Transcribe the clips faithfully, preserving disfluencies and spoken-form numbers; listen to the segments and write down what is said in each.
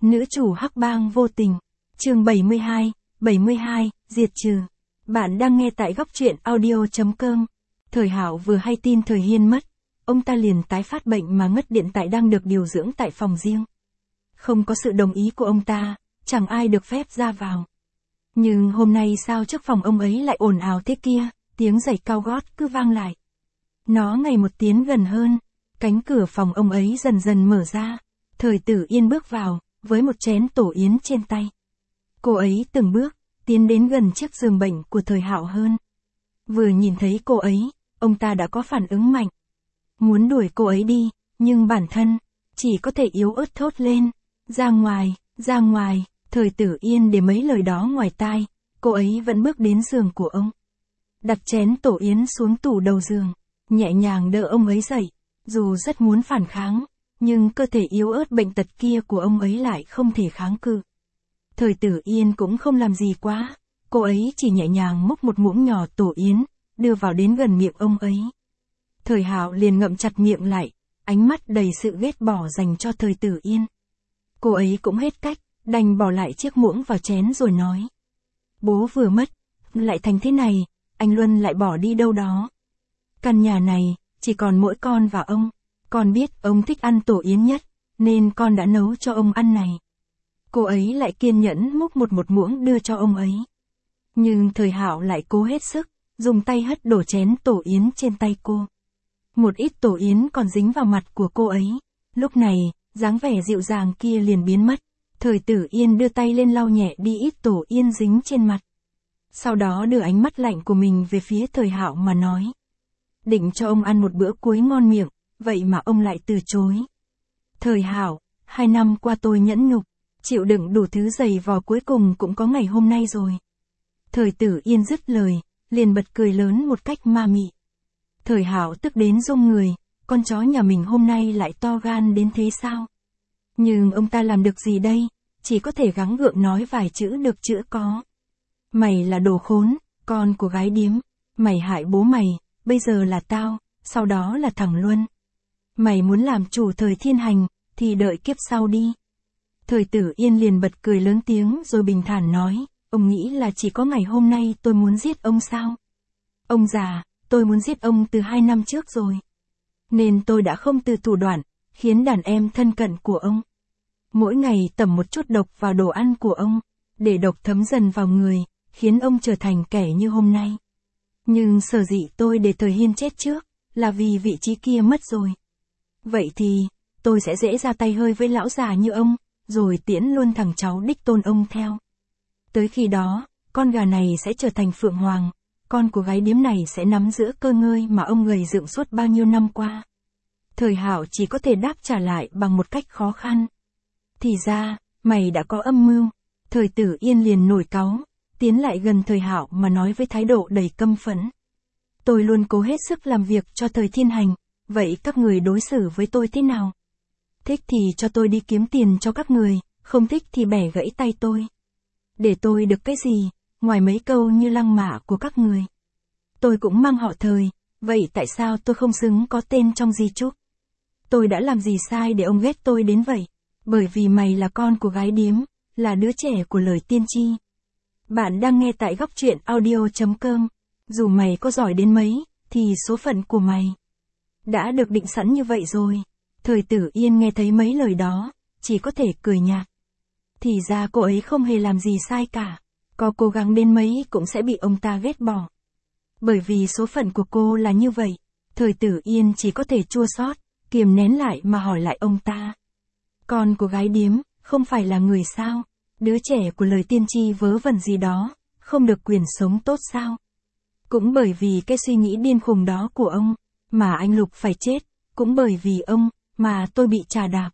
Nữ chủ hắc bang vô tình. Chương bảy mươi hai, bảy mươi hai, diệt trừ. Bạn đang nghe tại góc truyện audio chấm com. Thời Hạo vừa hay tin Thời Hiên mất, ông ta liền tái phát bệnh mà ngất điện tại đang được điều dưỡng tại phòng riêng. Không có sự đồng ý của ông ta, chẳng ai được phép ra vào. Nhưng hôm nay sao trước phòng ông ấy lại ồn ào thế kia, tiếng giày cao gót cứ vang lại. Nó ngày một tiến gần hơn, cánh cửa phòng ông ấy dần dần mở ra. Thời Tử Yên bước vào, với một chén tổ yến trên tay. Cô ấy từng bước, tiến đến gần chiếc giường bệnh của Thời Hạo hơn. Vừa nhìn thấy cô ấy, ông ta đã có phản ứng mạnh. Muốn đuổi cô ấy đi, nhưng bản thân, chỉ có thể yếu ớt thốt lên. Ra ngoài, ra ngoài, Thời Tử Yên để mấy lời đó ngoài tai, cô ấy vẫn bước đến giường của ông. Đặt chén tổ yến xuống tủ đầu giường, nhẹ nhàng đỡ ông ấy dậy, dù rất muốn phản kháng, nhưng cơ thể yếu ớt bệnh tật kia của ông ấy lại không thể kháng cự. Thời Tử Yên cũng không làm gì quá, cô ấy chỉ nhẹ nhàng múc một muỗng nhỏ tổ yến, đưa vào đến gần miệng ông ấy. Thời Hạo liền ngậm chặt miệng lại, ánh mắt đầy sự ghét bỏ dành cho Thời Tử Yên. Cô ấy cũng hết cách, đành bỏ lại chiếc muỗng vào chén rồi nói. Bố vừa mất, lại thành thế này, anh Luân lại bỏ đi đâu đó. Căn nhà này, chỉ còn mỗi con và ông. Con biết ông thích ăn tổ yến nhất, nên con đã nấu cho ông ăn này. Cô ấy lại kiên nhẫn múc một một muỗng đưa cho ông ấy. Nhưng Thời Hạo lại cố hết sức, dùng tay hất đổ chén tổ yến trên tay cô. Một ít tổ yến còn dính vào mặt của cô ấy. Lúc này, dáng vẻ dịu dàng kia liền biến mất. Thời Tử Yên đưa tay lên lau nhẹ đi ít tổ yến dính trên mặt. Sau đó đưa ánh mắt lạnh của mình về phía Thời Hạo mà nói. Định cho ông ăn một bữa cuối ngon miệng, vậy mà ông lại từ chối. Thời Hạo, hai năm qua tôi nhẫn nhục, chịu đựng đủ thứ dày vò cuối cùng cũng có ngày hôm nay rồi. Thời Tử Yên dứt lời, liền bật cười lớn một cách ma mị. Thời Hạo tức đến run người, con chó nhà mình hôm nay lại to gan đến thế sao? Nhưng ông ta làm được gì đây, chỉ có thể gắng gượng nói vài chữ được chữa có. Mày là đồ khốn, con của gái điếm, mày hại bố mày, bây giờ là tao, sau đó là thằng Luân. Mày muốn làm chủ Thời Thiên Hành, thì đợi kiếp sau đi. Thời Tử Yên liền bật cười lớn tiếng rồi bình thản nói, ông nghĩ là chỉ có ngày hôm nay tôi muốn giết ông sao? Ông già, tôi muốn giết ông từ hai năm trước rồi. Nên tôi đã không từ thủ đoạn, khiến đàn em thân cận của ông. Mỗi ngày tẩm một chút độc vào đồ ăn của ông, để độc thấm dần vào người, khiến ông trở thành kẻ như hôm nay. Nhưng sở dĩ tôi để Thời Hiên chết trước, là vì vị trí kia mất rồi. Vậy thì, tôi sẽ dễ ra tay hơi với lão già như ông, rồi tiễn luôn thằng cháu đích tôn ông theo. Tới khi đó, con gà này sẽ trở thành Phượng Hoàng, con của gái điếm này sẽ nắm giữ cơ ngơi mà ông gầy dựng suốt bao nhiêu năm qua. Thời Hạo chỉ có thể đáp trả lại bằng một cách khó khăn. Thì ra, mày đã có âm mưu. Thời Tử Yên liền nổi cáu, tiến lại gần Thời Hạo mà nói với thái độ đầy căm phẫn. Tôi luôn cố hết sức làm việc cho Thời Thiên Hành, vậy các người đối xử với tôi thế nào? Thích thì cho tôi đi kiếm tiền cho các người, không thích thì bẻ gãy tay tôi. Để tôi được cái gì, ngoài mấy câu như lăng mạ của các người. Tôi cũng mang họ Thời, vậy tại sao tôi không xứng có tên trong di chúc? Tôi đã làm gì sai để ông ghét tôi đến vậy? Bởi vì mày là con của gái điếm, là đứa trẻ của lời tiên tri. Bạn đang nghe tại góc truyện audio chấm com. Dù mày có giỏi đến mấy, thì số phận của mày đã được định sẵn như vậy rồi. Thời Tử Yên nghe thấy mấy lời đó, chỉ có thể cười nhạt. Thì ra cô ấy không hề làm gì sai cả. Có cố gắng đến mấy cũng sẽ bị ông ta ghét bỏ. Bởi vì số phận của cô là như vậy. Thời Tử Yên chỉ có thể chua xót, kiềm nén lại mà hỏi lại ông ta. Con của gái điếm, không phải là người sao? Đứa trẻ của lời tiên tri vớ vẩn gì đó, không được quyền sống tốt sao? Cũng bởi vì cái suy nghĩ điên khùng đó của ông, mà anh Lục phải chết, cũng bởi vì ông, mà tôi bị trà đạp.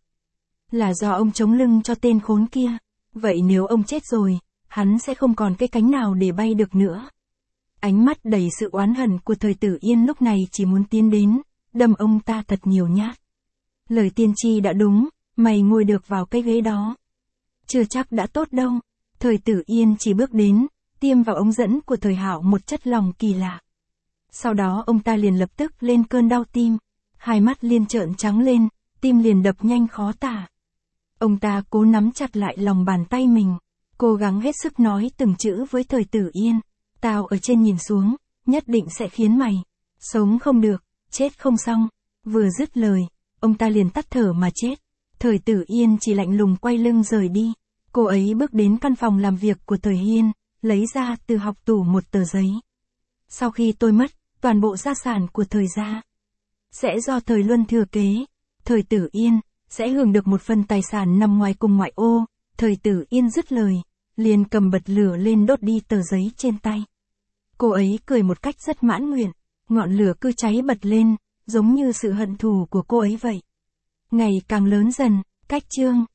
Là do ông chống lưng cho tên khốn kia. Vậy nếu ông chết rồi, hắn sẽ không còn cái cánh nào để bay được nữa. Ánh mắt đầy sự oán hận của Thời Tử Yên lúc này chỉ muốn tiến đến, đâm ông ta thật nhiều nhát. Lời tiên tri đã đúng, mày ngồi được vào cái ghế đó. Chưa chắc đã tốt đâu. Thời Tử Yên chỉ bước đến, tiêm vào ống dẫn của Thời Hạo một chất lỏng kỳ lạ. Sau đó ông ta liền lập tức lên cơn đau tim, hai mắt liền trợn trắng lên, tim liền đập nhanh khó tả. Ông ta cố nắm chặt lại lòng bàn tay mình, cố gắng hết sức nói từng chữ với Thời Tử Yên. Tao ở trên nhìn xuống, nhất định sẽ khiến mày sống không được, chết không xong. Vừa dứt lời, ông ta liền tắt thở mà chết. Thời Tử Yên chỉ lạnh lùng quay lưng rời đi. Cô ấy bước đến căn phòng làm việc của Thời Hiên, lấy ra từ học tủ một tờ giấy. Sau khi tôi mất, toàn bộ gia sản của Thời gia sẽ do Thời Luân thừa kế. Thời Tử Yên sẽ hưởng được một phần tài sản nằm ngoài cùng ngoại ô. Thời Tử Yên dứt lời, liền cầm bật lửa lên đốt đi tờ giấy trên tay. Cô ấy cười một cách rất mãn nguyện, ngọn lửa cứ cháy bật lên, giống như sự hận thù của cô ấy vậy. Ngày càng lớn dần, cách chương